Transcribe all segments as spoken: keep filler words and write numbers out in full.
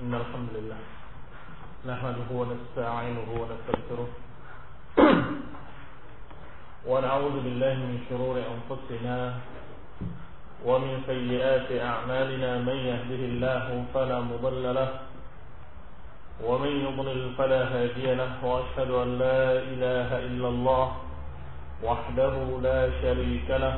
إن الحمد لله نحمده ونستعينه ونستغفره ونعوذ بالله من شرور أنفسنا ومن سيئات أعمالنا. من يهده الله فلا مضل له ومن يضلل فلا هادي له، وأشهد أن لا إله إلا الله وحده لا شريك له،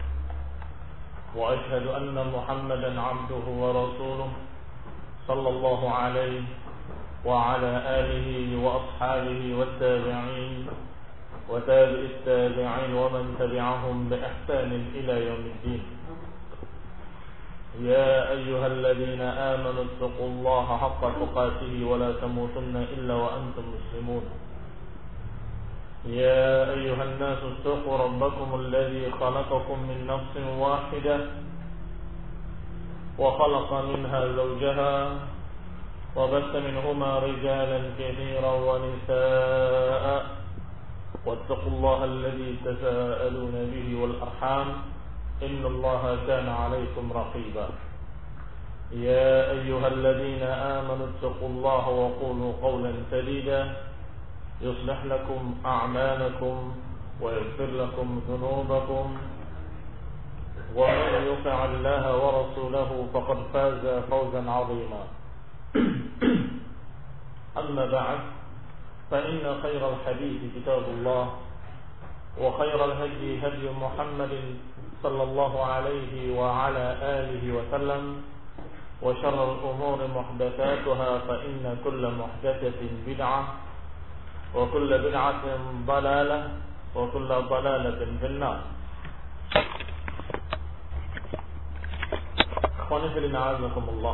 وأشهد أن محمدا عبده ورسوله صلى الله عليه وعلى آله وأصحابه والتابعين وتابع التابعين ومن تبعهم بإحسان إلى يوم الدين. يا أيها الذين آمنوا اتقوا الله حق تقاته ولا تموتن إلا وأنتم مسلمون. يا أيها الناس اتقوا ربكم الذي خلقكم من نفس واحدة وخلق منها زوجها وبث منهما رجالا كثيرا ونساء، واتقوا الله الذي تساءلون به والأرحام إن الله كان عليكم رقيبا. يا أيها الذين آمنوا اتقوا الله وقولوا قولا سديدا يصلح لكم أعمالكم ويغفر لكم ذنوبكم، ومن يطع الله ورسوله فقد فاز فوزا عظيما. أما بعد، فإن خير الحديث كتاب الله، وخير الهدي هدي محمد صلى الله عليه وعلى آله وسلم، وشر الأمور محدثاتها، فإن كل محدثة بدعة وكل بدعة ضلالة وكل ضلالة في النار. Ikhwani fillah, a'azakumullah.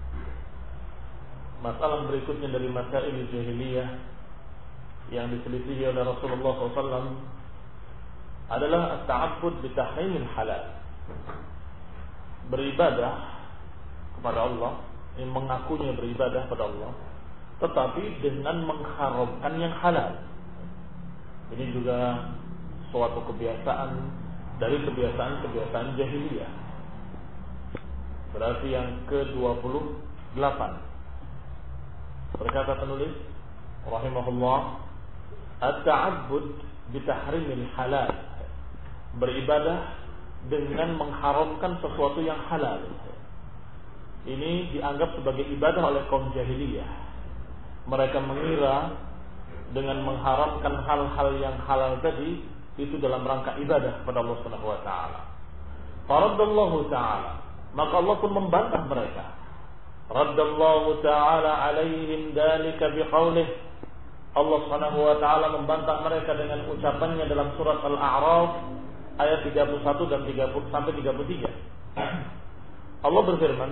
Masalah berikutnya dari masail jahiliyah yang diselisihi oleh Rasulullah shallallahu alaihi wasallam adalah at-ta'abbud bi tahrimil halal. Beribadah kepada Allah, yang mengakunya beribadah kepada Allah, tetapi dengan mengharamkan yang halal. Ini juga suatu kebiasaan dari kebiasaan-kebiasaan jahiliyah. Berarti yang ke dua puluh delapan. Berkata penulis rahimahullah, at-ta'abbud bi tahrimil halal. Beribadah dengan mengharamkan sesuatu yang halal. Ini dianggap sebagai ibadah oleh kaum jahiliyah. Mereka mengira dengan mengharamkan hal-hal yang halal tadi itu dalam rangka ibadah kepada Allah Subhanahu wa taala. Faraddallahu taala, maka Allah pun membantah mereka. Raddallahu taala alaihim dzalika biqaulih. Allah Subhanahu wa taala membantah mereka dengan ucapannya dalam surat Al-A'raf ayat tiga puluh satu dan tiga puluh sampai tiga puluh tiga. Allah berfirman,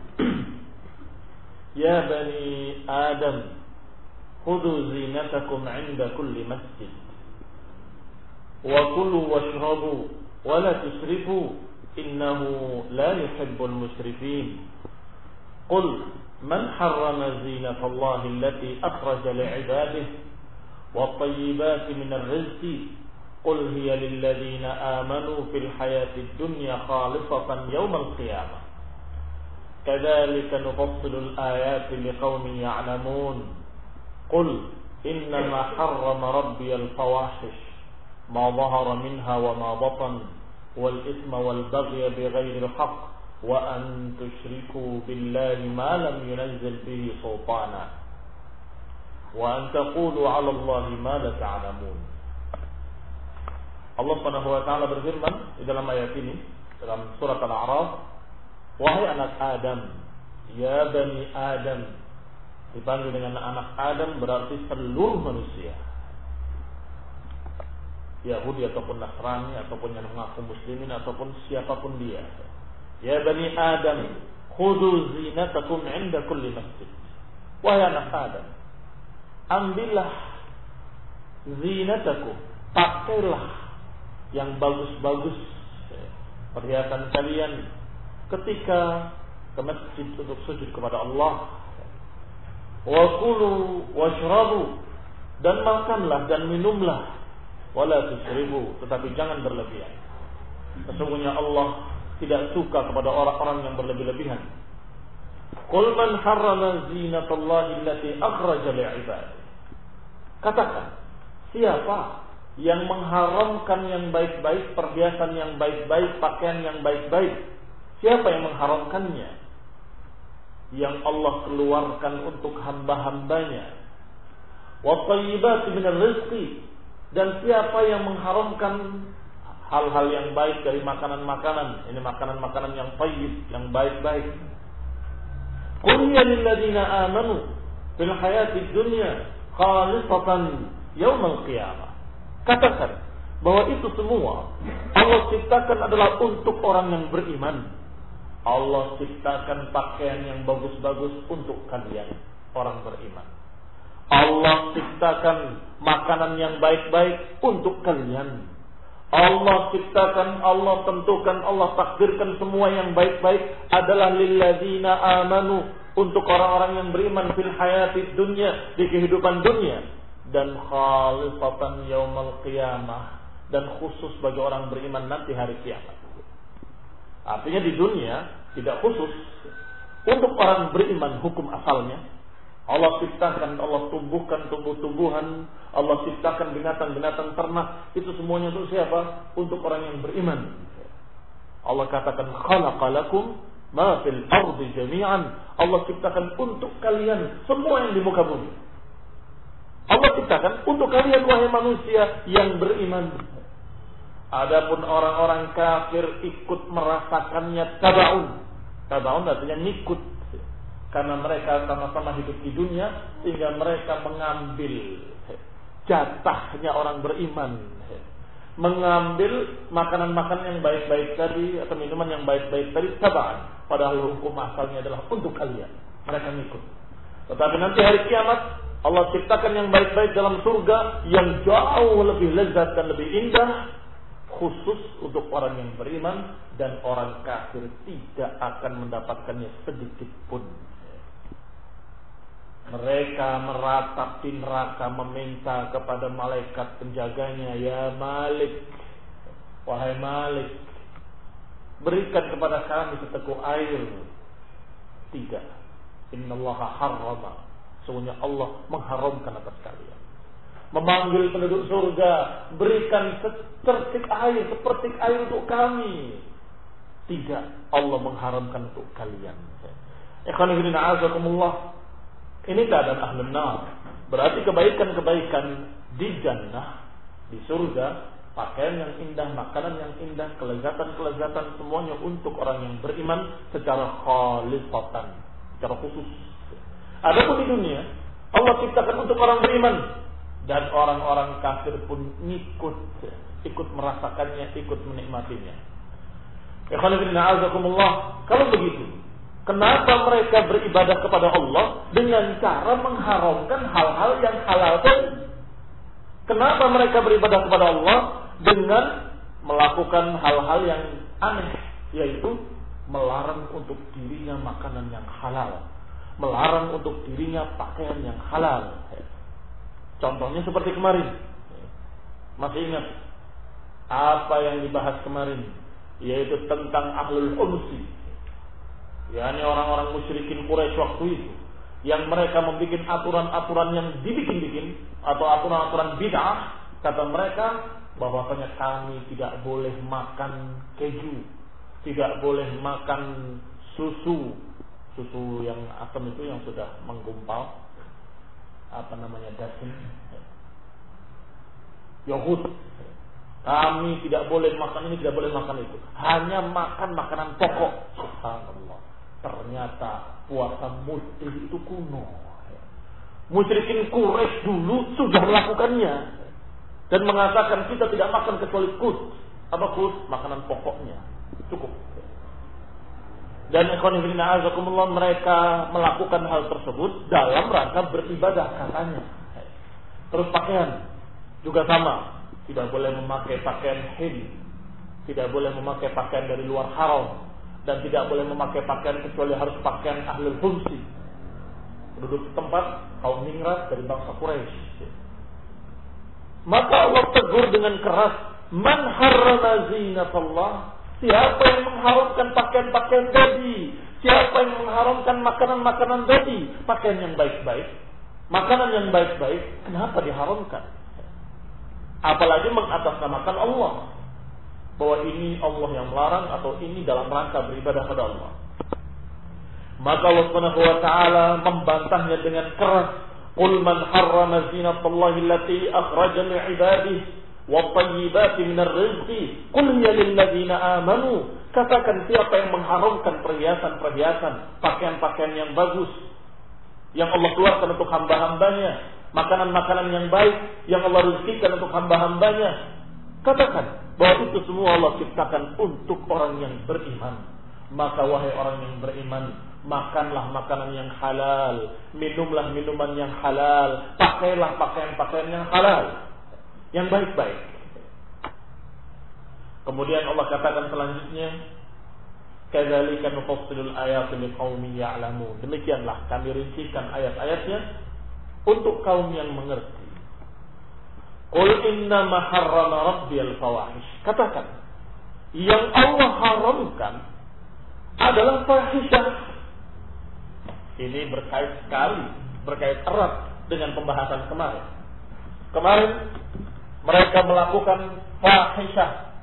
Ya bani Adam, khudhu zinatakum 'inda kulli masjid wa kulu washrabu wa la tusrifu innahu la yuhibbul musrifin. Qul man harrama zinatallahi allati akhraja li'ibadihi wat-tayyibati minar rizqi qul hiya lil ladzina amanu fil hayatid dunya khalisatan yawmal qiyamah. Kadzalika nufassilul ayati liqaumin ya'lamun. قل إنما حرم ربي الفواحش ما ظهر منها وما بطن والإثم والبغي بغير الحق وأن تشركوا بالله ما لم ينزل به سلطانا وأن تقولوا على الله ما لا تعلمون. Allah Subhanahu wa taala berfirman di dalam ayat ini dalam surat Al-A'raf, wahai anak Adam, ya bani Adam. Dipanggil dengan anak Adam berarti seluruh manusia, Yahudi ataupun Nasrani ataupun yang mengaku muslimin ataupun siapapun dia. Ya bani Adam, khudhu zinatakum 'inda kulli masjid. Wahai anak Adam, ambillah zinatakum, pakailah yang bagus-bagus perhiasan kalian ketika ke masjid untuk sujud kepada Allah. Wa kulu washrabu, dan makanlah dan minumlah, wala tusrifu, tetapi jangan berlebihan. Sesungguhnya Allah tidak suka kepada orang-orang yang berlebih-lebihan. Qul man harrama zinatallahi allati akhraja li'ibadihi. Katakan, siapa yang mengharamkan yang baik-baik, perhiasan yang baik-baik, pakaian yang baik-baik? Siapa yang mengharamkannya? Yang Allah keluarkan untuk hamba-hambanya. Wa thayyibati minal rizqi. Dan siapa yang mengharamkan hal-hal yang baik dari makanan-makanan? Ini makanan-makanan yang thayyib, yang baik-baik. Qul ya lil ladzina amanu fil hayatid dunya khalisatan yaumal qiyamah. Katakan bahwa itu semua Allah ciptakan adalah untuk orang yang beriman. Allah ciptakan pakaian yang bagus-bagus untuk kalian orang beriman. Allah ciptakan makanan yang baik-baik untuk kalian. Allah ciptakan, Allah tentukan, Allah takdirkan semua yang baik-baik adalah lilladzina amanu, untuk orang-orang yang beriman fil hayatid dunya, di kehidupan dunia, dan khalisatan yaumal qiyamah, dan khusus bagi orang beriman nanti hari kiamat. Artinya di dunia tidak khusus untuk orang beriman hukum asalnya. Allah ciptakan, Allah tumbuhkan tumbuh-tumbuhan, Allah ciptakan binatang-binatang ternak, itu semuanya untuk siapa? Untuk orang yang beriman. Allah katakan khalaqalakum ma fil ardi jami'an. Allah ciptakan untuk kalian semua yang di muka bumi. Allah ciptakan untuk kalian wahai manusia yang beriman. Adapun orang-orang kafir ikut merasakannya tabaun. Tabaun artinya ngikut. Karena mereka sama-sama hidup di dunia, sehingga mereka mengambil jatahnya orang beriman, mengambil makanan-makanan yang baik-baik tadi atau minuman yang baik-baik tadi tabaan, padahal hukum asalnya adalah untuk kalian. Mereka ngikut. Tetapi nanti hari kiamat Allah ciptakan yang baik-baik dalam surga yang jauh lebih lezat dan lebih indah, khusus untuk orang yang beriman, dan orang kafir tidak akan mendapatkannya sedikit pun. Mereka meratap di neraka meminta kepada malaikat penjaganya, ya Malik, wahai Malik, berikan kepada kami seteguk air. Tidak. Innallaha harrama. Sesungguhnya Allah mengharamkan atas kalian. Memanggil penduduk surga, berikan secercik air, sepertik air untuk kami. Tidak. Allah mengharamkan untuk kalian. Ikhwan fillah azakumullah. Ini keadaan ahlun nar. Berarti kebaikan-kebaikan di jannah, di surga, pakaian yang indah, makanan yang indah, kelezatan-kelezatan, semuanya untuk orang yang beriman secara khalisatan, secara khusus. Adapun di dunia, Allah ciptakan untuk orang beriman, dan orang-orang kafir pun ikut ikut merasakannya, ikut menikmatinya. Ikhwan fillah azakumullah. Kalau begitu, kenapa mereka beribadah kepada Allah dengan cara mengharamkan hal-hal yang halal tadi? Kenapa mereka beribadah kepada Allah dengan melakukan hal-hal yang aneh, yaitu melarang untuk dirinya makanan yang halal, melarang untuk dirinya pakaian yang halal? Contohnya seperti kemarin, masih ingat apa yang dibahas kemarin, yaitu tentang ahlul umsi, yakni orang-orang musyrikin Quraisy waktu itu, yang mereka membuat aturan-aturan yang dibikin-bikin atau aturan-aturan bid'ah. Kata mereka bahwasanya kami tidak boleh makan keju, tidak boleh makan susu, susu yang asam itu yang sudah menggumpal, apa namanya, dasin, yogurt. Kami tidak boleh makan ini, tidak boleh makan itu, hanya makan makanan pokok. Subhanallah. Ternyata puasa mutih itu kuno. Musyrikin Quraisy dulu sudah melakukannya dan mengatakan kita tidak makan kecuali kut. Apa kut? Makanan pokoknya. Cukup. Dan ikhwan fillah azakumullah, mereka melakukan hal tersebut dalam rangka beribadah katanya. Terus pakaian juga sama. Tidak boleh memakai pakaian hil, tidak boleh memakai pakaian dari luar haram, dan tidak boleh memakai pakaian kecuali harus pakaian ahlul humsi, penduduk setempat, kaum ningrat dari bangsa Quraisy. Maka Allah tegur dengan keras, man harrama zinatallah, siapa yang mengharamkan pakaian-pakaian tadi? Siapa yang mengharamkan makanan-makanan tadi? Pakaian yang baik-baik, makanan yang baik-baik, kenapa diharamkan? Apalagi mengatasnamakan Allah, bahwa ini Allah yang melarang atau ini dalam rangka beribadah kepada Allah. Maka Allah Subhanahu wa taala membantahnya dengan keras. Qul man harrama zinatallahi allati akhraja li 'ibadihi wat-tayyibati minar rizqi qul hiya lil ladzina amanu. Katakan, siapa yang mengharamkan perhiasan-perhiasan, pakaian-pakaian yang bagus yang Allah keluarkan untuk hamba-hambanya, makanan-makanan yang baik yang Allah rezekikan untuk hamba-hambanya. Katakan bahwa itu semua Allah ciptakan untuk orang yang beriman. Maka wahai orang yang beriman, makanlah makanan yang halal, minumlah minuman yang halal, pakailah pakaian-pakaian yang halal, yang baik-baik. Kemudian Allah katakan selanjutnya, kadzalika nufassilul ayati liqaumin ya'lamun. Demikianlah kami rincikan ayat-ayatnya untuk kaum yang mengerti. Qul innama harrama rabbiyal fawahish. Katakan, yang Allah haramkan adalah fahisyah. Ini berkait sekali, berkait erat dengan pembahasan kemarin. Kemarin mereka melakukan fahisyah.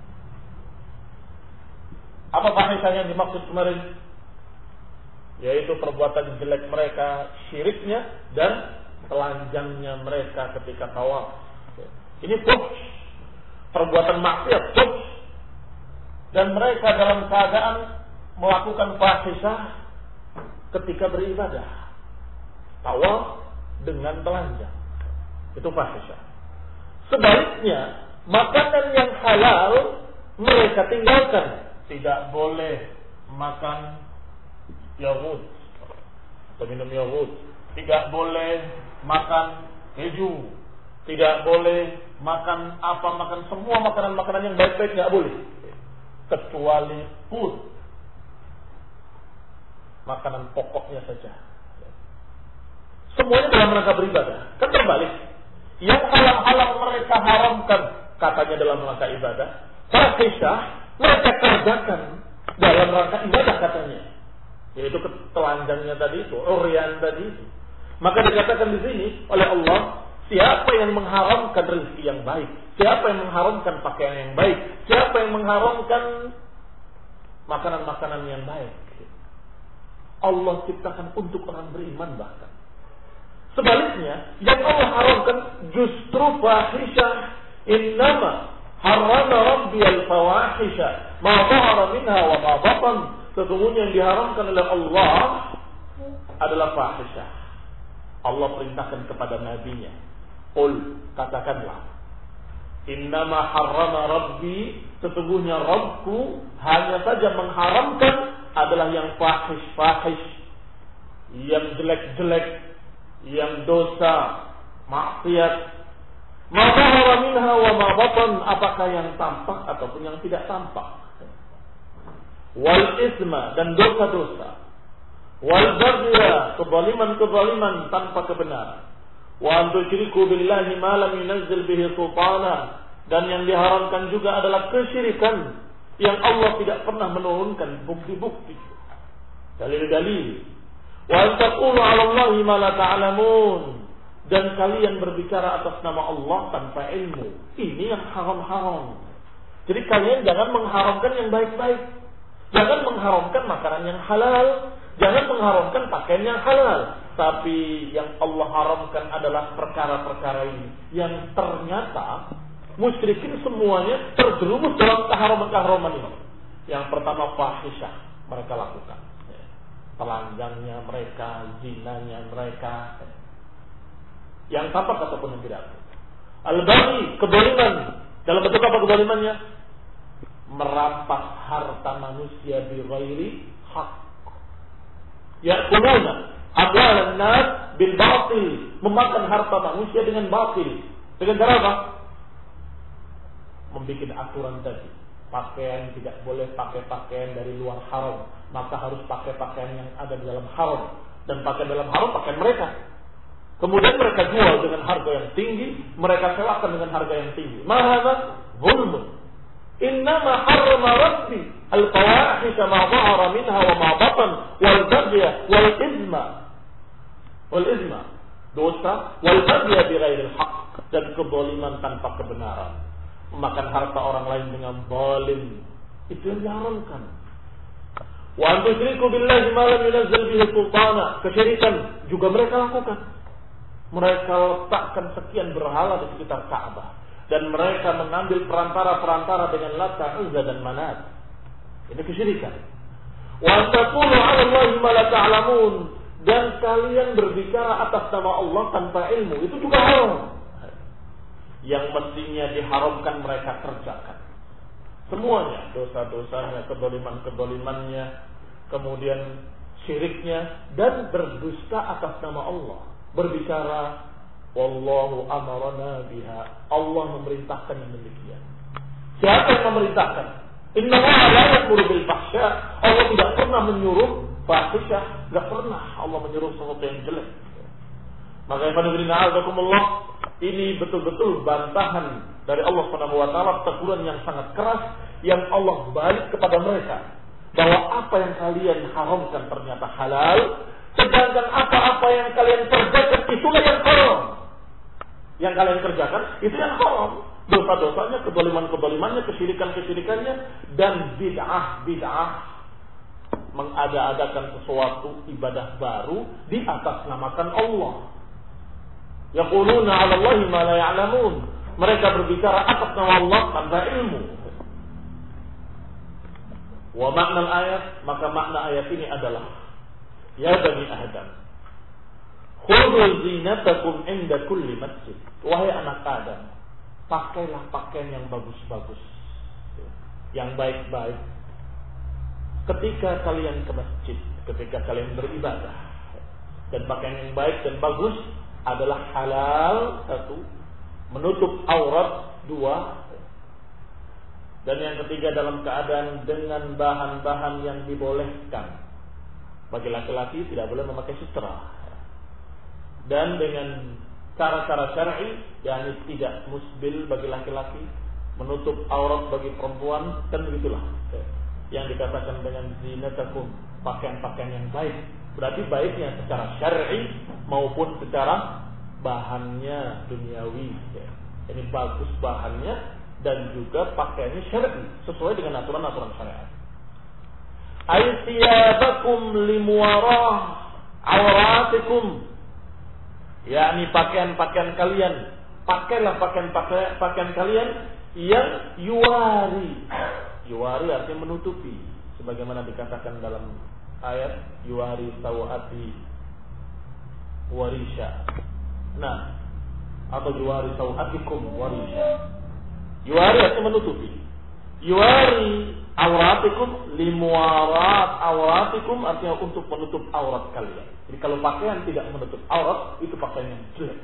Apa fahisyah yang dimaksud kemarin? Yaitu perbuatan jelek mereka, syiriknya dan telanjangnya mereka ketika tawaf. Ini fuhsh, perbuatan maksiat, fuhsh. Dan mereka dalam keadaan melakukan fahisyah ketika beribadah, tawaf dengan telanjang, itu fahisyah. Sebaliknya, makanan yang halal mereka tinggalkan. Tidak boleh makan yogurt atau minum yogurt. Tidak boleh makan keju. Tidak boleh makan apa makan semua makanan-makanan yang baik-baik, nggak boleh. Kecuali pun makanan pokoknya saja. Semuanya dalam rangka beribadah. Kan terbalik. Yang halal-halal mereka haramkan, katanya dalam rangka ibadah. Fahisyah mereka kerjakan dalam rangka ibadah, katanya. Yaitu telanjangnya tadi itu, uryan tadi itu. Maka dikatakan di sini oleh Allah, siapa yang mengharamkan rezeki yang baik, siapa yang mengharamkan pakaian yang baik, siapa yang mengharamkan makanan-makanan yang baik, Allah ciptakan untuk orang beriman bahkan. Sebaliknya, yang Allah haramkan justru fahisyah. Innama harrama rabbiyal fawahisha ma dhahara minha wa ma batan. Sesungguhnya yang diharamkan oleh Allah adalah fahisyah. Allah perintahkan kepada nabinya, qul, katakanlah, innama harrama rabbi, sesungguhnya Rabbku hanya saja mengharamkan adalah yang fahish-fahish, yang jelek-jelek, yang dosa, maksiat. Ma dhahara minha wa ma batan, apakah yang tampak ataupun yang tidak tampak. Wal isma, dan dosa-dosa. Wal baghya, kezaliman-kezaliman tanpa kebenaran. Wa an tusyriku billahi ma lam yunzil bihi sultana, dan yang diharamkan juga adalah kesyirikan yang Allah tidak pernah menurunkan bukti-bukti, dalil-dalil. Wa an taqulu 'ala Allahi ma la ta'lamun, dan kalian berbicara atas nama Allah tanpa ilmu. Ini yang haram-haram. Jadi kalian jangan mengharamkan yang baik-baik. Jangan mengharamkan makanan yang halal. Jangan mengharamkan pakaian yang halal. Tapi yang Allah haramkan adalah perkara-perkara ini, yang ternyata musyrikin semuanya terjerumus dalam keharaman-keharaman ini. Yang pertama fahisyah mereka lakukan. Telanjangnya mereka, zinanya mereka, yang tampak ataupun yang tidak. Al-baghi, kezaliman. Dalam bentuk apa kezalimannya? Merampas harta manusia bi ghairi haq. Ya'kuluna amwalan nas bil batil, memakan harta manusia dengan batil. Dengan cara apa? Membikin aturan tadi. Pakaian tidak boleh pakai pakaian dari luar haram, maka harus pakai pakaian yang ada di dalam haram. Dan pakaian dalam haram pakaian mereka. Kemudian mereka jual dengan harga yang tinggi, mereka sewakan dengan harga yang tinggi. Mahadha zulmun. Innama harrama rabbi al-fawahisha ma dhahara minha wa ma batan wal baghya wal ithma wal ithma dosa wal baghya bi ghairil haqq dan kezaliman tanpa kebenaran, memakan harta orang lain dengan zalim, itu yang diharamkan. Wa an tusyriku billahi ma lam yunzil bihi sultana, kesyirikan juga mereka lakukan. Mereka letakkan sekian berhala di sekitar Ka'bah dan mereka mengambil perantara-perantara dengan Lata, Uzza dan Manat. Ini kesyirikan. Wa an taqulu 'ala Allahi ma la ta'lamun, dan kalian berbicara atas nama Allah tanpa ilmu, itu juga haram. Yang mestinya diharamkan mereka kerjakan. Semuanya, dosa-dosanya, kedoliman-kedolimannya, kemudian syiriknya, dan berdusta atas nama Allah. Berbicara, wallahu amarana biha, Allah memerintahkan yang demikian. Siapa yang memerintahkan? Inna Allah la ya'muru bil fahsya, Allah tidak pernah menyuruh fahisyah, tidak pernah Allah menyuruh sesuatu yang jelek. Maka Allah, ini betul-betul bantahan dari Allah Subhanahu wa taala, teguran yang sangat keras yang Allah balik kepada mereka, bahwa apa yang kalian haramkan ternyata halal, sedangkan apa-apa yang kalian kerjakan itulah yang haram. Yang kalian kerjakan itu yang haram, dosa-dosanya, kedoliman-kedolimannya, kesyirikan-kesyirikannya, dan bid'ah-bid'ah, mengada-adakan sesuatu ibadah baru di atas namakan Allah. Yaquluna 'ala Allahi ma la ya'lamun, mereka berbicara atas nama Allah tanpa ilmu. Wa makna ayat, maka makna ayat ini adalah, ya bani Adam, khudhu zinatakum 'inda kulli masjid. Wahai anak Adam, pakailah pakaian yang bagus-bagus, yang baik-baik ketika kalian ke masjid, ketika kalian beribadah. Dan pakaian yang baik dan bagus adalah halal, satu, menutup aurat, dua, dan yang ketiga dalam keadaan dengan bahan-bahan yang dibolehkan. Bagi laki-laki tidak boleh memakai sutra, dan dengan cara-cara syar'i, yakni tidak musbil bagi laki-laki, menutup aurat bagi perempuan, dan begitulah yang dikatakan dengan zinatakum, pakaian-pakaian yang baik. Berarti baiknya secara syar'i maupun secara bahannya duniawi. Ini bagus bahannya dan juga pakaiannya syar'i, sesuai dengan aturan-aturan syariat. Aisiyabakum limuwarah awratikum, yakni pakaian-pakaian kalian, pakailah pakaian-pakaian pakaian kalian yang yuwari. Yuwari artinya menutupi, sebagaimana dikatakan dalam ayat yuwari sawati warisha. Nah, atau yuwari sawatikum warisha. Yuwari artinya menutupi. Yuwari awratikum limuwarat awratikum artinya untuk menutup aurat kalian. Jadi kalau pakaian tidak menutup aurat, itu pakaian yang jelek.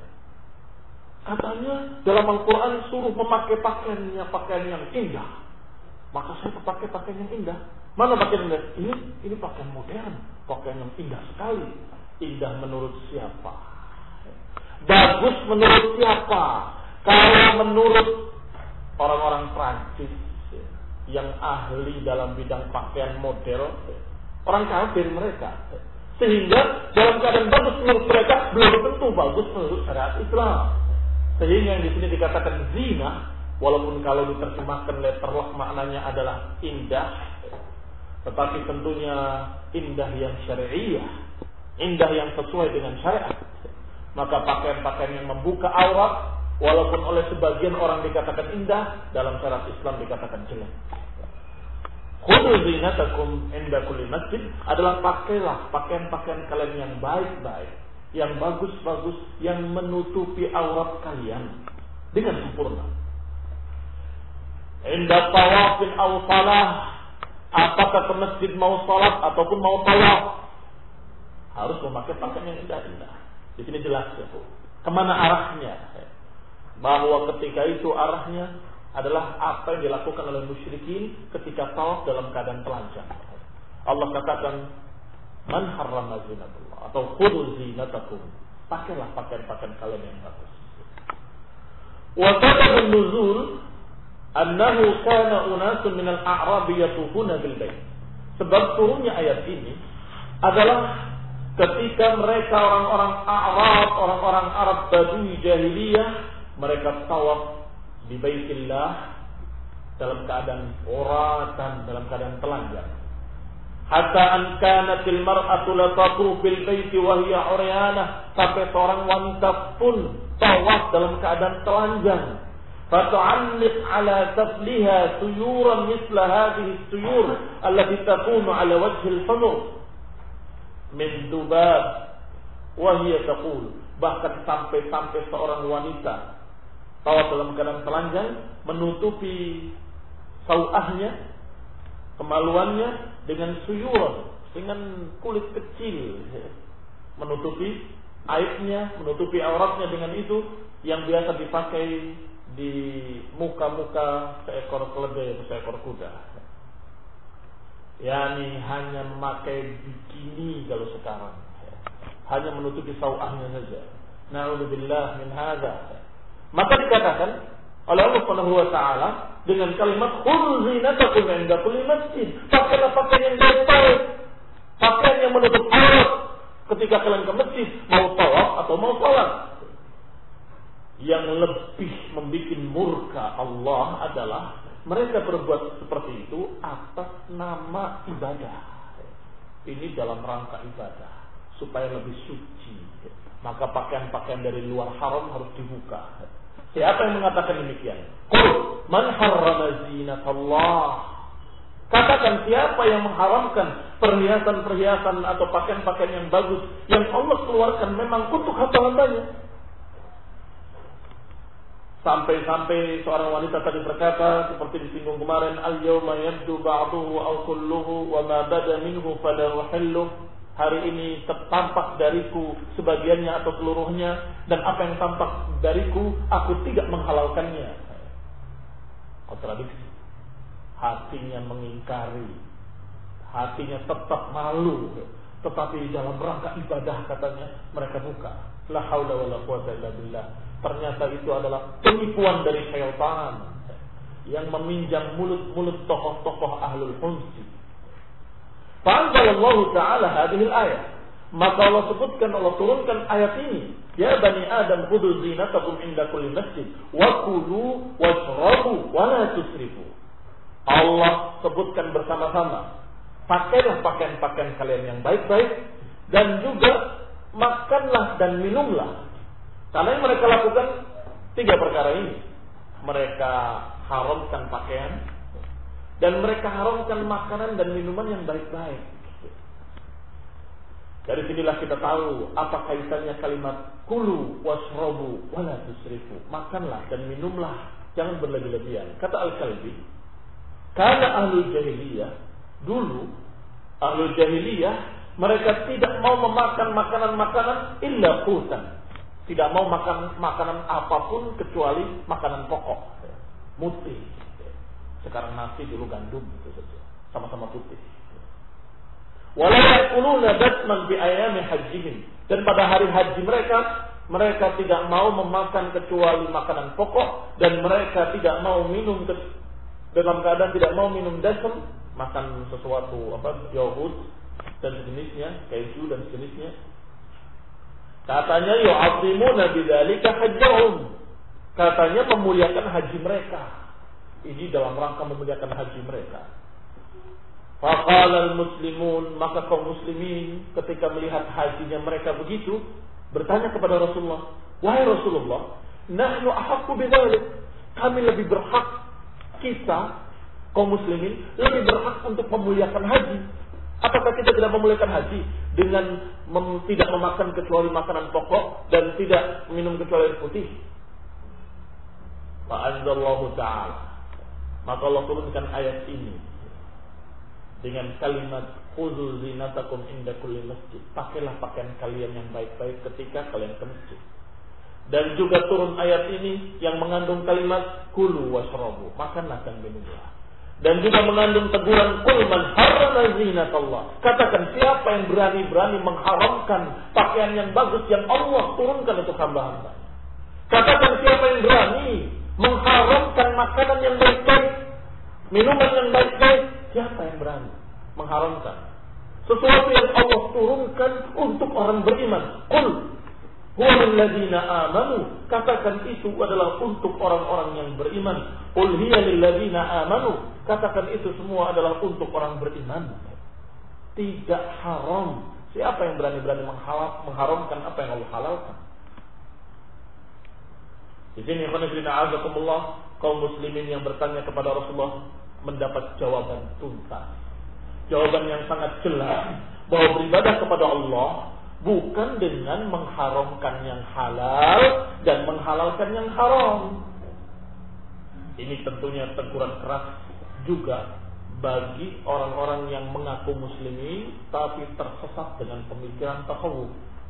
Katanya dalam Al-Quran suruh memakai pakaiannya pakaian yang indah. Maka saya pakai pakaian yang indah. Mana pakaian indah? Ini, ini pakaian modern, pakaian yang indah sekali. Indah menurut siapa? Bagus menurut siapa? Kalau menurut orang-orang Prancis yang ahli dalam bidang pakaian model, orang kafir mereka. Sehingga dalam keadaan bagus menurut mereka belum tentu bagus menurut syariat Islam. Sehingga yang di sini dikatakan zina, walaupun kalau diterjemahkan letterlock maknanya adalah indah, tetapi tentunya indah yang syariah, indah yang sesuai dengan syariat. Maka pakaian-pakaian yang membuka aurat, walaupun oleh sebagian orang dikatakan indah, dalam syariat Islam dikatakan jelek. Khudhu zinatakum inda kulli masjid adalah pakailah pakaian-pakaian kalian yang baik-baik, yang bagus-bagus, yang menutupi aurat kalian dengan sempurna. Inda tawafin aw salah, apakah ke masjid mau salat ataupun mau tawaf, harus memakai pakaian yang indah-indah. Di sini jelas ya, kemana arahnya? Bahwa ketika itu arahnya adalah apa yang dilakukan oleh musyrikin ketika tawaf dalam keadaan telanjang. Allah katakan, man harrama zinatullah, atau khudhu zinatakum, pakailah pakaian-pakaian kalian yang bagus. Wa sababun nuzul, annahu kana unasun minal a'rabi yatufuna bil bait. Sebab turunnya ayat ini adalah ketika mereka orang-orang Arab, orang-orang Arab Badui jahiliyah, mereka tawaf di Baitillah dalam keadaan uratan, dalam keadaan telanjang. Hatta an kanatil mar'atu la tatufu bil baiti wa hiya uryana, sampai seorang wanita pun tawaf dalam keadaan telanjang. فتعلق على سفلها طيورا مثل هذه الطيور التي تكون على وجه الحمر من ذباب وهي تقول, bahkan sampai-sampai seorang wanita tawaf dalam keadaan telanjang menutupi sauahnya, kemaluannya dengan suyur, dengan kulit kecil, menutupi aibnya, menutupi auratnya dengan itu yang biasa dipakai di muka-muka seekor keledai atau seekor kuda. Yani hanya memakai bikini kalau sekarang, hanya menutupi sauahnya saja. Na'udzubillah min hadza. Maka dikatakan oleh Allah Subhanahu wa taala dengan kalimat khudhu zinatakum 'inda kulli masjid. Pakailah pakaian yang baik, pakaian yang menutup aurat ketika kalian ke masjid, mau tawaf atau mau salat. Yang lebih membuat murka Allah adalah mereka berbuat seperti itu atas nama ibadah. Ini dalam rangka ibadah supaya lebih suci. Maka pakaian-pakaian dari luar haram harus dibuka. Siapa yang mengatakan demikian? Qul man harrama zinatallah. Katakan siapa yang mengharamkan perhiasan-perhiasan atau pakaian-pakaian yang bagus yang Allah keluarkan memang untuk hamba-hambanya. Sampai-sampai seorang wanita tadi berkata seperti disinggung kemarin, al-yawma yabdu ba'duhu aw kulluhu wa ma bada minhu fala uhillu. Hari ini tampak dariku sebagiannya atau seluruhnya, dan apa yang tampak dariku aku tidak menghalalkannya. Kontradiksi. Hatinya mengingkari, hatinya tetap malu, tetapi dalam rangka ibadah katanya mereka buka. La haula wala quwwata illa billah. Ternyata itu adalah penipuan dari syaitan yang meminjam mulut-mulut tokoh-tokoh ahlul hunsi. Fa'anzalallahu ta'ala hadhil ayat. Maka Allah sebutkan, Allah turunkan ayat ini. Ya bani Adam khudhu zinatakum inda kulli masjid wa kulu washrabu wa la tusrifu. Allah sebutkan bersama-sama, pakailah pakaian-pakaian kalian yang baik-baik, dan juga makanlah dan minumlah. Karena yang mereka lakukan tiga perkara ini. Mereka haramkan pakaian, dan mereka haramkan makanan dan minuman yang baik-baik. Dari sinilah kita tahu apa kaitannya kalimat kulu washrabu wala tusrifu. Makanlah dan minumlah, jangan berlebih-lebihan. Kata Al-Kalbi, karena ahlul jahiliyah dulu, ahlul jahiliyah mereka tidak mau memakan makanan-makanan illa qutan. Tidak mau makan makanan apapun kecuali makanan pokok, mutih. Sekarang nasi, dulu gandum, itu saja, sama-sama putih. Wala yaquluna batman bi ayami hajjihim. Dan pada hari haji mereka, mereka tidak mau memakan kecuali makanan pokok, dan mereka tidak mau minum ke, dalam keadaan tidak mau minum dasam, makan sesuatu apa yogurt dan sejenisnya, keju dan sejenisnya. Katanya yu'azzimuna bidzalika hajjahum. Katanya memuliakan haji mereka. Ini dalam rangka memuliakan haji mereka. Faqala al-muslimun, maka kaum muslimin ketika melihat hajinya mereka begitu, bertanya kepada Rasulullah, wahai Rasulullah, nahnu ahaqqu bidzalik. Kami lebih berhak, kita kaum muslimin lebih berhak untuk memuliakan haji. Apakah kita tidak memuliakan haji dengan mem- tidak memakan kecuali makanan pokok dan tidak minum kecuali air putih? Fa'anzalallahu ta'ala. Maka Allah turunkan ayat ini dengan kalimat khudhu zinatakum inda kulli masjid. Pakailah pakaian kalian yang baik-baik ketika kalian ke masjid. Dan juga turun ayat ini yang mengandung kalimat kulu washrabu, makanlah dan minumlah. Dan juga mengandung teguran qul man harrama zinatallah. Katakan siapa yang berani-berani mengharamkan pakaian yang bagus yang Allah turunkan untuk hamba-hamba. Katakan siapa yang berani mengharamkan makanan yang baik-baik, minuman yang baik-baik. Siapa yang berani mengharamkan sesuatu yang Allah turunkan untuk orang beriman? Qul huwa lilladzina amanu, katakan itu adalah untuk orang-orang yang beriman. Qul hiya lilladzina amanu, katakan itu semua adalah untuk orang beriman. Tidak haram. Siapa yang berani-berani mengharamkan apa yang Allah halalkan? Di sini azakumullah, kaum muslimin yang bertanya kepada Rasulullah mendapat jawaban tuntas. Jawaban yang sangat jelas bahwa beribadah kepada Allah bukan dengan mengharamkan yang halal dan menghalalkan yang haram. Ini tentunya teguran keras juga bagi orang-orang yang mengaku muslimin tapi tersesat dengan pemikiran tasawuf.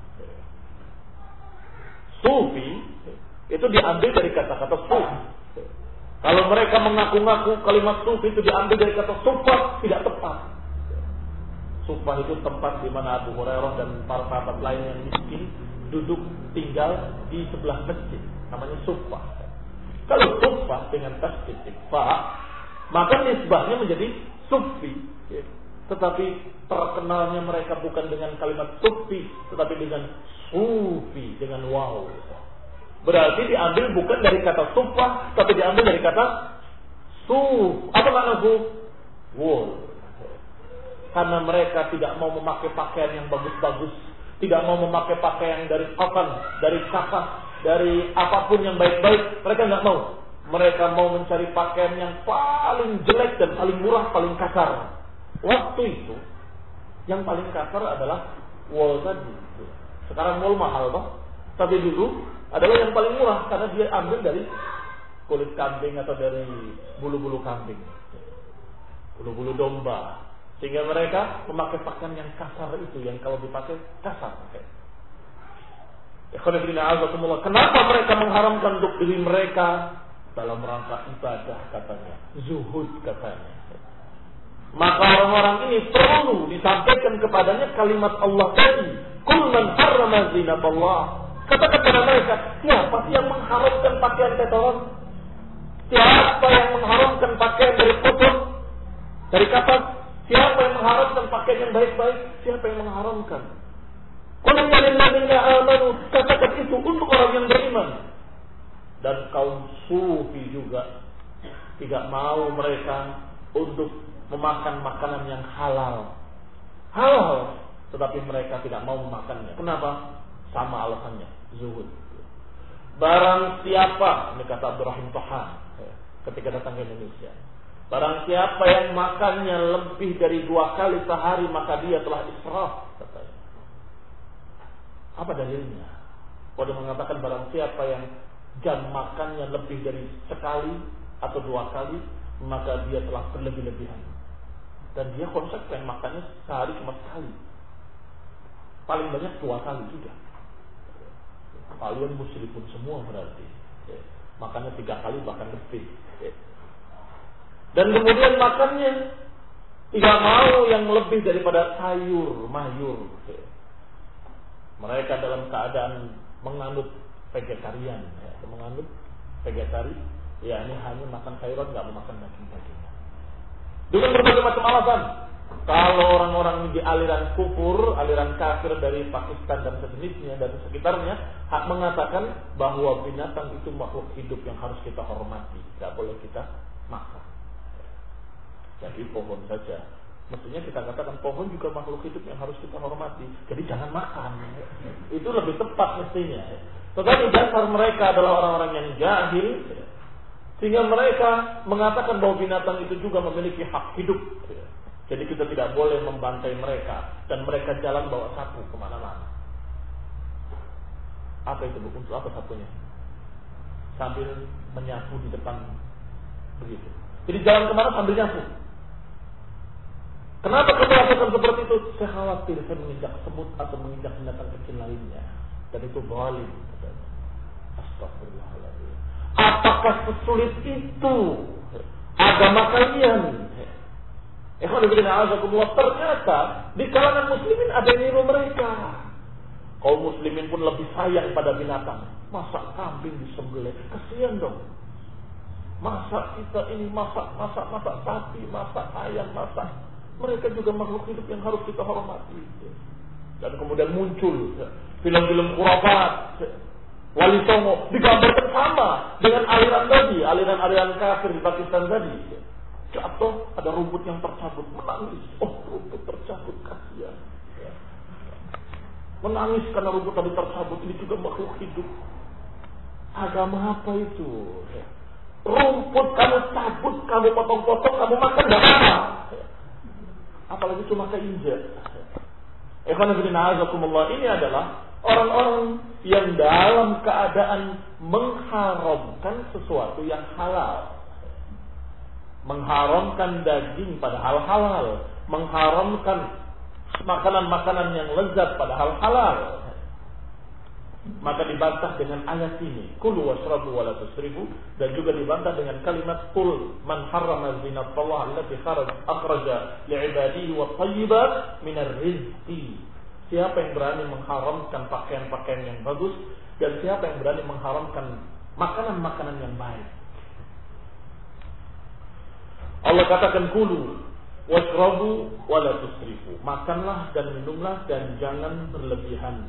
Sufi itu diambil dari kata-kata sufi. Kalau mereka mengaku-ngaku kalimat sufi itu diambil dari kata sufah, tidak tepat. Sufah itu tempat di mana Abu Hurairah dan para sahabat lain yang miskin duduk tinggal di sebelah masjid, namanya sufah. Kalau sufah dengan tasdid fa, maka nisbahnya menjadi sufi. Tetapi terkenalnya mereka bukan dengan kalimat sufi, tetapi dengan sufi, dengan waw. Berarti diambil bukan dari kata sufah, tapi diambil dari kata suf. Apa makna suf? Wool. Karena mereka tidak mau memakai pakaian yang bagus-bagus, tidak mau memakai pakaian dari cotton, dari kapas, dari apapun yang baik-baik. Mereka nggak mau. Mereka mau mencari pakaian yang paling jelek dan paling murah, paling kasar. Waktu itu yang paling kasar adalah wool tadi. Sekarang wool mahal toh, tapi dulu adalah yang paling murah karena dia ambil dari kulit kambing atau dari bulu-bulu kambing, bulu-bulu domba, sehingga mereka memakai pakaian yang kasar itu, yang kalau dipakai kasar. Kenapa mereka mengharamkan untuk diri mereka? Dalam rangka ibadah katanya, zuhud katanya. Maka orang-orang ini perlu disampaikan kepadanya kalimat Allah tadi, Qul man harrama zinatallah. Katakan kepada mereka, siapa yang mengharamkan pakaian kotoran? Siapa yang mengharamkan pakaian dari kotor, dari kapas? Siapa yang mengharamkan pakaian yang baik-baik? Siapa yang mengharamkan? Qul lilladzina amanu, katakan itu untuk orang yang beriman. Dan kaum sufi juga tidak mau mereka untuk memakan makanan yang halal. Halal, tetapi mereka tidak mau memakannya. Kenapa? Sama alasannya, zuhud. Barang siapa, ini kata Abdurrahim Tohan ketika datang ke Indonesia, barang siapa yang makannya lebih dari dua kali sehari, maka dia telah israf, katanya. Apa dalilnya? Dia mengatakan barang siapa yang jam makannya lebih dari sekali atau dua kali, maka dia telah berlebih-lebihan. Dan dia konsekuen makannya sehari cuma sekali, paling banyak dua kali juga. Kalian musyrikun semua berarti. Ya. Makannya tiga kali bahkan lebih. Ya. Dan kemudian makannya tidak mau yang lebih daripada sayur, mayur. Ya. Mereka dalam keadaan menganut vegetarian, ya. Menganut vegetari, ya ini hanya makan sayuran, nggak mau makan daging-daging. Dengan berbagai macam alasan. Kalau orang-orang di aliran kufur, aliran kafir dari Pakistan dan sejenisnya dan sekitarnya, hak mengatakan bahwa binatang itu makhluk hidup yang harus kita hormati, tidak boleh kita makan. Jadi pohon saja, mestinya kita katakan pohon juga makhluk hidup yang harus kita hormati. Jadi jangan makan. Itu lebih tepat mestinya. Tetapi dasar mereka adalah orang-orang yang jahil, sehingga mereka mengatakan bahwa binatang itu juga memiliki hak hidup. Jadi kita tidak boleh membantai mereka, dan mereka jalan bawa sapu kemana-mana. Apa itu? Untuk apa sapunya? Sambil menyapu di depan begitu. Jadi jalan kemana sambil nyapu. Kenapa kamu lakukan seperti itu? Saya khawatir saya menginjak semut atau menginjak binatang kecil lainnya, dan itu zalim. Astagfirullahaladzim. Apakah sesulit itu agama kalian? Ternyata di kalangan muslimin ada yang niru mereka. Kaum muslimin pun lebih sayang pada binatang. Masa kambing disembelih? Kasihan dong. Masak kita ini, masak, masak, masak sapi, masak ayam, masak. Mereka juga makhluk hidup yang harus kita hormati. Dan kemudian muncul film-film khurafat, Wali Songo digambarkan sama dengan aliran tadi, aliran-aliran kafir di Pakistan tadi. Jatuh, ada rumput yang tercabut, menangis. Oh, rumput tercabut, kasihan. Menangis karena rumput tadi tercabut. Ini juga makhluk hidup. Agama apa itu? Rumput kamu cabut, kamu potong-potong, kamu makan, gak apa-apa. Apalagi cuma keinjak. Ikhwan fillah, azakumullah, ini adalah orang-orang yang dalam keadaan mengharamkan sesuatu yang halal. Mengharamkan daging padahal halal. Mengharamkan makanan-makanan yang lezat padahal halal. Maka dibantah dengan ayat ini, kulu washrabu wala tusrifu, dan juga dibantah dengan kalimat qul man harrama zinatallahi allati akhraja li'ibadihi wat thayyibat minar rizqi. Siapa yang berani mengharamkan pakaian-pakaian yang bagus, dan siapa yang berani mengharamkan makanan-makanan yang baik. Allah katakan kulu washrabu wala tusrifu, makanlah dan minumlah dan jangan berlebihan.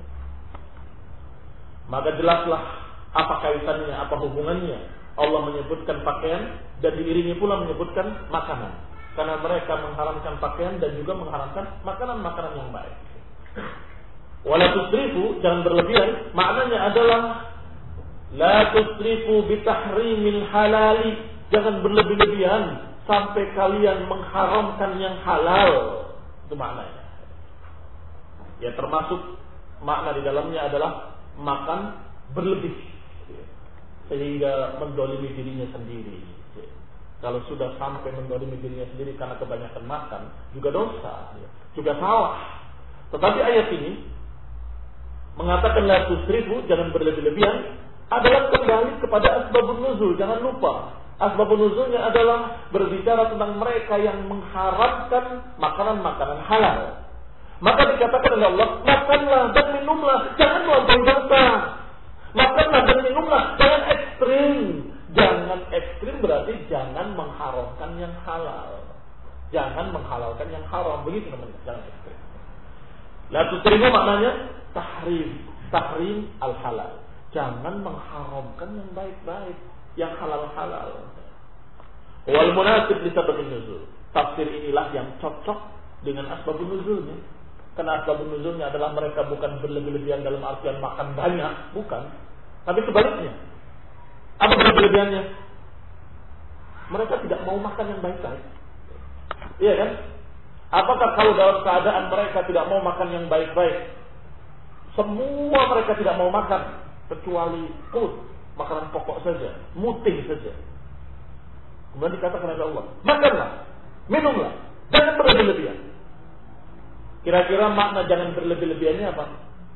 Maka jelaslah apa kaitannya, apa hubungannya Allah menyebutkan pakaian dan diiringi pula menyebutkan makanan. Karena mereka mengharamkan pakaian dan juga mengharamkan makanan-makanan yang baik. Wala tusrifu, jangan berlebihan, maknanya adalah la tusrifu bitahrimil halali, jangan berlebih-lebihan sampai kalian mengharamkan yang halal. Itu maknanya. Ya, termasuk makna di dalamnya adalah makan berlebih sehingga mendolimi dirinya sendiri. Kalau sudah sampai mendolimi dirinya sendiri karena kebanyakan makan, juga dosa, juga salah. Tetapi ayat ini mengatakan la tusrifu, jangan berlebih-lebihan, adalah kembali kepada asbabun nuzul. Jangan lupa, asbabun nuzulnya adalah berbicara tentang mereka yang mengharamkan makanan-makanan halal. Maka dikatakan oleh Allah, makanlah dan minumlah, jangan melampaui batas. Makanlah dan minumlah, jangan ekstrim. Jangan ekstrim berarti jangan mengharamkan yang halal. Jangan menghalalkan yang haram. Begitu namanya, jangan ekstrim. La tusrifu maknanya tahrim, tahrim al-halal. Jangan mengharamkan yang baik-baik, yang halal-halal. Wal munasib li sababin nuzul. Tafsir inilah yang cocok dengan asbabun nuzulnya. Karena asbabun nuzulnya adalah mereka bukan berlebih-lebihan dalam artian makan banyak, bukan. Tapi sebaliknya. Apa berlebih-lebihannya? Mereka tidak mau makan yang baik-baik. Iya kan? Apakah kalau dalam keadaan mereka tidak mau makan yang baik-baik, semua mereka tidak mau makan kecuali food, makanan pokok saja, muting saja. Kemudian dikatakan oleh Allah, makanlah, minumlah, jangan berlebih-lebihan. Kira-kira makna jangan berlebih-lebihannya apa?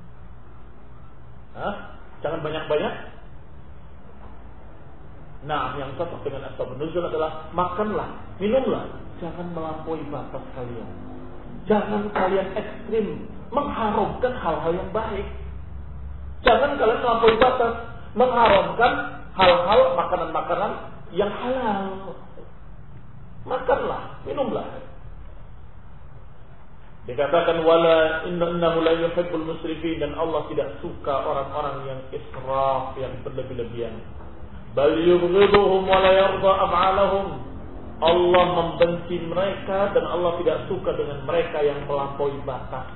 Hah? Jangan banyak-banyak? Nah, yang cocok dengan asbabun nuzul adalah makanlah, minumlah, jangan melampaui batas kalian. Jangan kalian ekstrim mengharamkan hal-hal yang baik. Jangan kalian melampaui batas mengharamkan hal-hal makanan-makanan yang halal. Makanlah, minumlah. Dikatakan wala innahu la yuhibbul musrifin, dan Allah tidak suka orang-orang yang israf, yang berlebih-lebihan. Bal yubghiduhum wa la yarda af'alahum. Allah membenci mereka dan Allah tidak suka dengan mereka yang melampaui batas.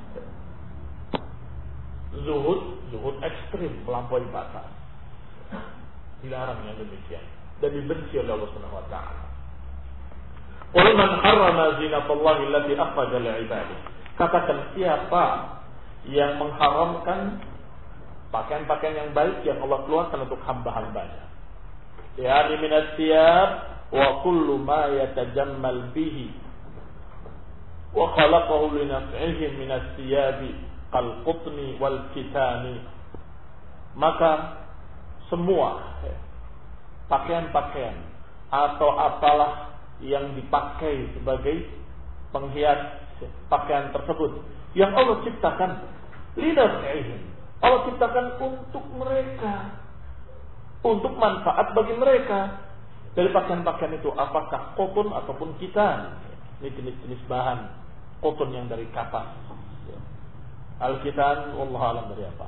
Zuhud, zuhud ekstrim, melampaui batas. Dilarang yang demikian dan dibenci oleh Allah Subhanahu wa taala. Qul man harrama zinatallahi allati akhraja li'ibadihi. Katakan siapa yang mengharamkan pakaian-pakaian yang baik yang Allah keluarkan untuk hamba-hambanya. Yani minas siyab wa kullu ma yatajammal bihi wa khalaqahu li naf'ihi minas siyabi qal qutni wal kitani. Maka semua pakaian-pakaian atau apalah yang dipakai sebagai penghias pakaian tersebut yang Allah ciptakan li naf'ihi, Allah ciptakan untuk mereka, untuk manfaat bagi mereka. Dari pakaian-pakaian itu apakah kotun ataupun kitan? Ini jenis-jenis bahan kotun yang dari kapas. Al-kitan wallahu alam dari apa?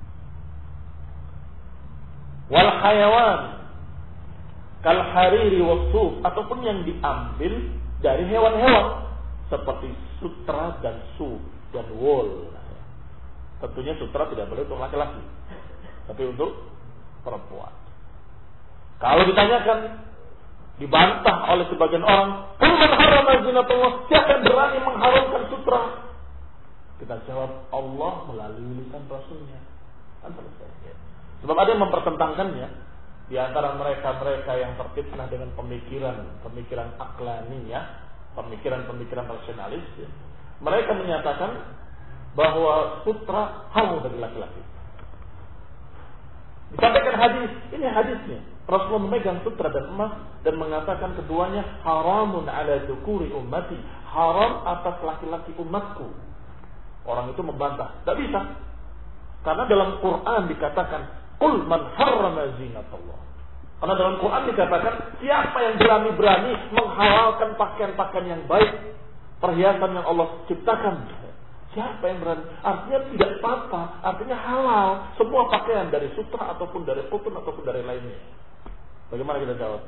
Wal hayawan kal hariri was-suf, ataupun yang diambil dari hewan-hewan seperti sutra dan suf dan wool. Tentunya sutra tidak boleh untuk laki-laki, tapi untuk perempuan. Kalau ditanyakan, dibantah oleh sebagian orang, "Qul man harrama zinatullah?" Siapa yang berani mengharamkan sutra? Kita jawab, Allah melalui lisan Rasulnya. Kan selesai. Sebab ada yang mempertentangkannya di antara mereka-mereka yang terfitnah dengan pemikiran pemikiran aqlaniyah, pemikiran-pemikiran rasionalis. Mereka menyatakan bahwa sutra haram bagi laki-laki. Disampaikan hadis, ini hadisnya. Rasulullah memegang sutra dan emas dan mengatakan keduanya haramun ala dzukuri ummati, haram atas laki-laki umatku. Orang itu membantah, tidak bisa. Karena dalam Quran dikatakan, "Qul man harrama zinatullah." Karena dalam Quran dikatakan, siapa yang berani-berani menghalalkan pakaian-pakaian yang baik, perhiasan yang Allah ciptakan. Siapa yang berani? Artinya tidak apa-apa, artinya halal. Semua pakaian dari sutra ataupun dari kutun ataupun dari lainnya. Bagaimana kita jawab?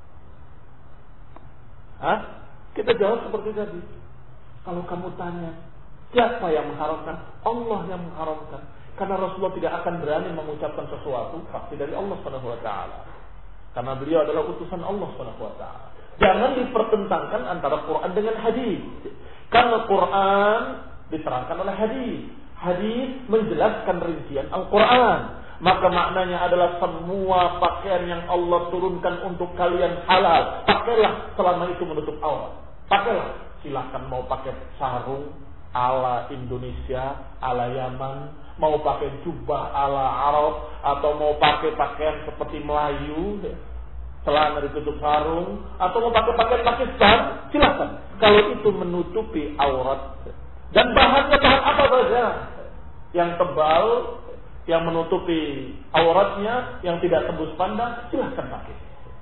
Hah? Kita jawab seperti tadi. Kalau kamu tanya, siapa yang mengharamkan? Allah yang mengharamkan. Karena Rasulullah tidak akan berani mengucapkan sesuatu pasti dari Allah Subhanahu wa taala. Karena beliau adalah utusan Allah Subhanahu wa taala. Jangan dipertentangkan antara Quran dengan hadis. Karena Quran diterangkan oleh hadis. Hadis menjelaskan rincian Al-Quran. Maka maknanya adalah semua pakaian yang Allah turunkan untuk kalian halal. Pakailah selama itu menutup aurat. Pakailah. Silahkan mau pakai sarung ala Indonesia, ala Yaman, mau pakai jubah ala Arab, atau mau pakai pakaian seperti Melayu, celana ditutup sarung, atau mau pakai pakaian Pakistan, silahkan. Kalau itu menutupi aurat. Dan bahannya bahan apa saja? Yang tebal, yang menutupi auratnya, yang tidak tembus pandang, silahkan pakai.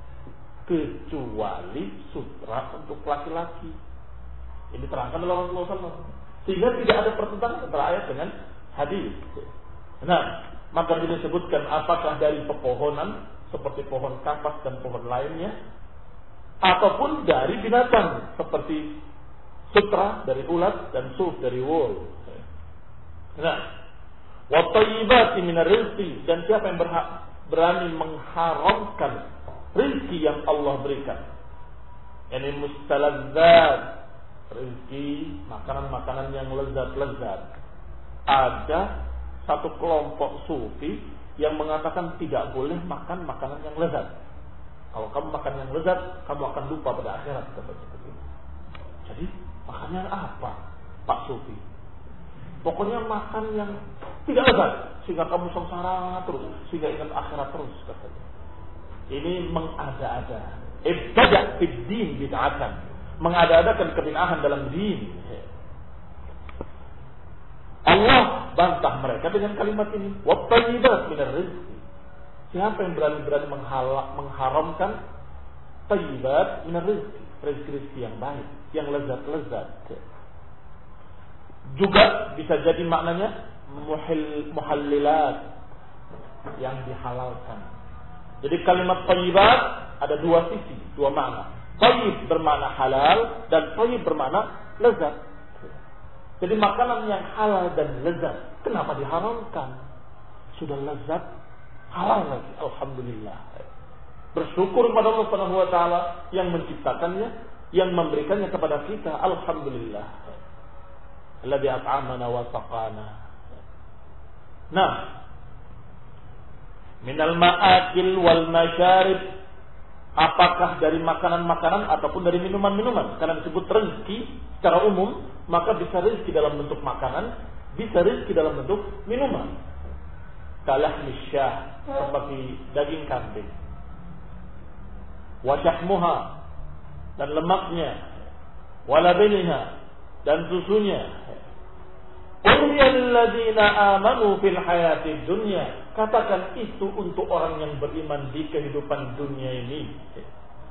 Kecuali sutra untuk laki-laki. Ini terangkan oleh Rasulullah shallallahu alaihi wasallam. Sehingga tidak ada pertentangan antara ayat dengan hadis. Nah, maka disebutkan apakah dari pepohonan seperti pohon kapas dan pohon lainnya, ataupun dari binatang seperti sutra dari ulat dan suf dari wool. Nah, wa thayyibati minar rizqi, dan siapa yang berhak berani mengharamkan rezeki yang Allah berikan. Ini mustalazzat, rezeki makanan-makanan yang lezat-lezat. Ada satu kelompok sufi yang mengatakan tidak boleh makan makanan yang lezat. Kalau kamu makan yang lezat, kamu akan lupa pada akhirat. Jadi makannya apa, Pak Sufi? Pokoknya makan yang tidak lezat, sehingga kamu sengsara terus, sehingga ingat akhirat terus, katanya. Ini mengada-ada. Ibtada' fid din bid'atan. Mengada-adakan kebid'ahan dalam din. Allah bantah mereka dengan kalimat ini. Wa thayyibat minar rizqi. Siapa yang berani-berani mengharamkan thayyibat minar rizqi, rezeki yang baik, yang lezat-lezat. Juga bisa jadi maknanya muhil, muhallilat, yang dihalalkan. Jadi kalimat thayyibat ada dua sisi, dua makna. Thayyib bermakna halal dan thayyib bermakna lezat. Jadi makanan yang halal dan lezat, kenapa diharamkan? Sudah lezat, halal lagi, alhamdulillah. Bersyukur kepada Allah Subhanahu wa taala yang menciptakannya, yang memberikannya kepada kita, alhamdulillah. Alladzi at'amana wa saqana. Nah, minal ma'akil wal masyarib, apakah dari makanan-makanan ataupun dari minuman-minuman. Karena disebut rezeki secara umum, maka bisa rezeki dalam bentuk makanan, bisa rezeki dalam bentuk minuman. Kalah misyah, seperti daging kambing. Wa syahmuha, dan lemaknya. Wa labaniha, dan susunya. Qul lilladzina amanu fil hayatid dunya. Katakan itu untuk orang yang beriman di kehidupan dunia ini.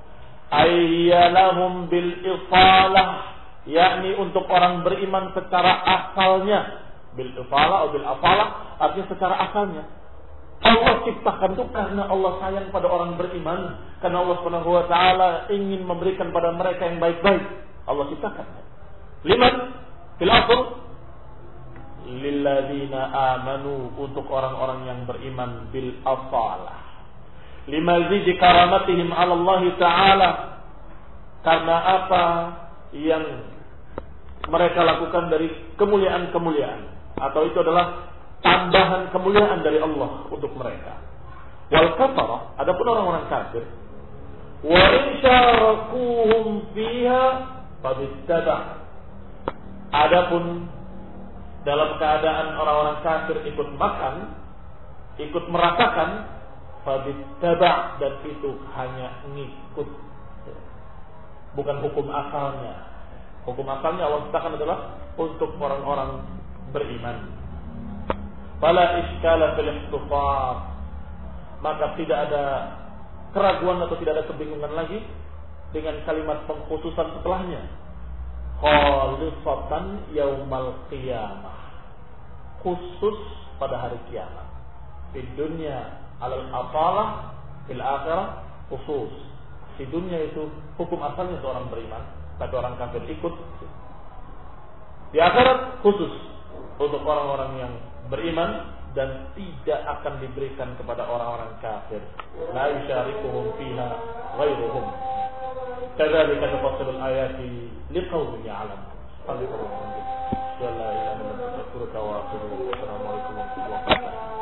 ayyalahum bil ifalah, yakni untuk orang beriman secara asalnya. Bil ifalah atau bil afalah artinya secara asalnya. Allah ciptakan itu karena Allah sayang pada orang beriman, karena Allah Subhanahu wa taala ingin memberikan pada mereka yang baik-baik. Allah ciptakan. Liman fil asl lilladzina amanu, untuk orang-orang yang beriman bil afalah. Limazid karamatihim 'ala Allah taala, karena apa yang mereka lakukan dari kemuliaan-kemuliaan, atau itu adalah tambahan kemuliaan dari Allah untuk mereka. Wal kafarah, adapun orang-orang kafir, wa in syarakuhum fiha fabittaba, adapun dalam keadaan orang-orang kafir ikut makan, ikut merasakan, fabittaba, dan itu hanya ngikut, bukan hukum asalnya. Hukum asalnya Allah ciptakan adalah untuk orang-orang beriman. Fala iskala fil ikhtifar, maka tidak ada keraguan atau tidak ada kebingungan lagi dengan kalimat pengkhususan setelahnya. Khalisatan yaumal qiyamah, khusus pada hari kiamat. Di dunia alal afalah, fil akhirah khusus. Di dunia itu hukum asalnya seorang beriman, tapi orang kafir ikut. Di akhirat khusus untuk orang-orang yang beriman, dan tidak akan diberikan kepada orang-orang kafir. La yusyarikuhum fiha ghairuhum. Kadzalika tafassilul ayati liqaumin ya'lamun. Alhamdulillah. Assalamualaikum warahmatullahi wabarakatuh.